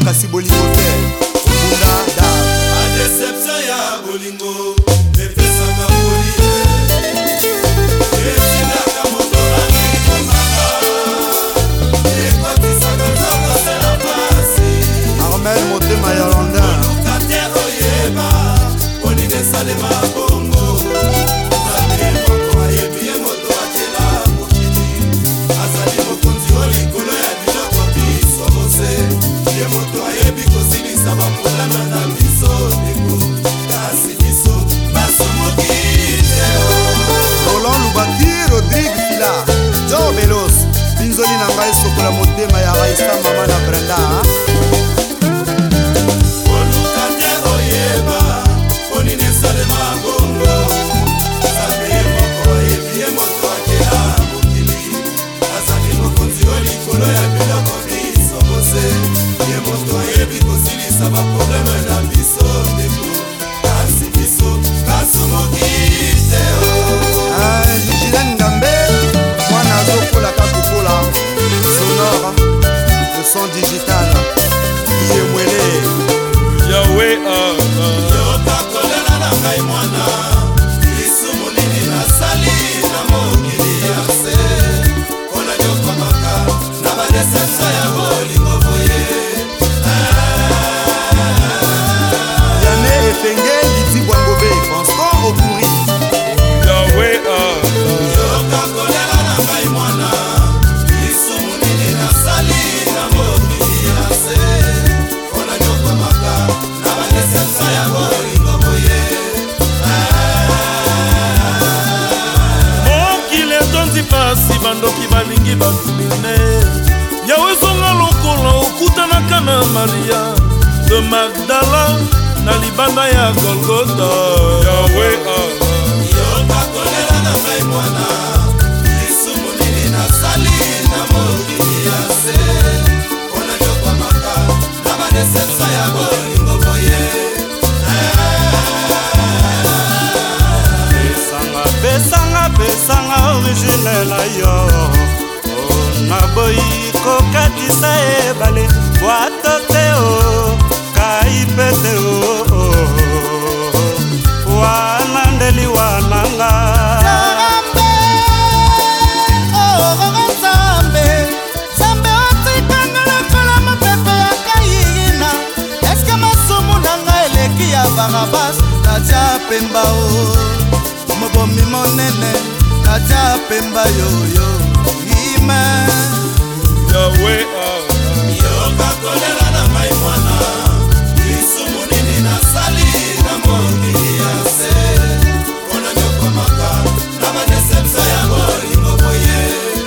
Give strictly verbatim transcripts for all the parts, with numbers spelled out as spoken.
kasi bolingo te okunda da a déception ya bolingo epesaka bolie esilaka moto akikomaka ekotisaka nzokosela pasi Armel motema ya Londin oluka te oyeba ponini esalema bongo nzambe moko ayebi ye moto akela mokili azali mokonzi o likolo ya biloko biso bose ye moto ayebi kosilisa baprobleme na biso ndeko kasi biso basomoki te Roland Lubaki Rodrigue Fila Joe Belos binzoli na ngai sokola motema ya Raisa mama na Brenda oluka te oyeba ponini esalema bongo nzambe moko ayebi ye moto akela mokili azali mokonzi o likolo ya biloko biso bose ye moto ayebi kosilisa baprobleme na biso ndeko kasi biso basomoki te Julien Ngambe mwana azokola kakokola sonore le son digital iye mwele Yahweh yokakolela na ngai mwana lisumu nini nasali na mokili ya se mpona nyokomaka na badeceptio ya bolingo boye Yane Efenge Liti Bwangobe Constant Okuri Yahweh yokakolela na ngai mwana lisumu nini nasali na mokili ya se mpona nyokomaka na badeceptio ya bolingo boye mokili etondi pasi bandoki balingi batumine yawe zonga lokola okutanaka na Maria de Magdala na libanda ya Golgota Yawe yokakolela na ngai mwana lisumu nini nasali na mokili ya se mpona nyokwamaka na badeceptio ya bolingo boye pesanga pesanga pesanga originel yo na boyi kokatisa ebale bwato te o kaipete o wana ndeli wananga Zambe otikanga lokola mopepe ya kayina eske masumu nanga eleki ya Barabas katia pemba o mobomi monene katia pemba yoyo ime Yahweh yokakolela na ngai mwana lisumu nini nasali na mokili ya se mpona nyokwamaka na badeceptio ya bolingo boye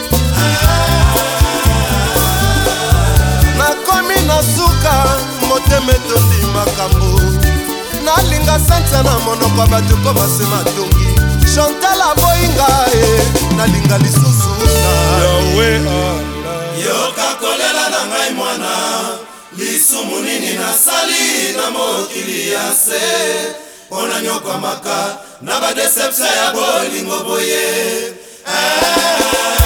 nakomi na suka motema etondi makambo nalinga santia na monoko ya bato ko basema tongi Chantal aboyinga e nalinga lisusu na Yahweh yokakolela na ngai mwana lisumu nini nasali na mokili ya se mpona nyokwamaka na badeceptio ya bolingo boye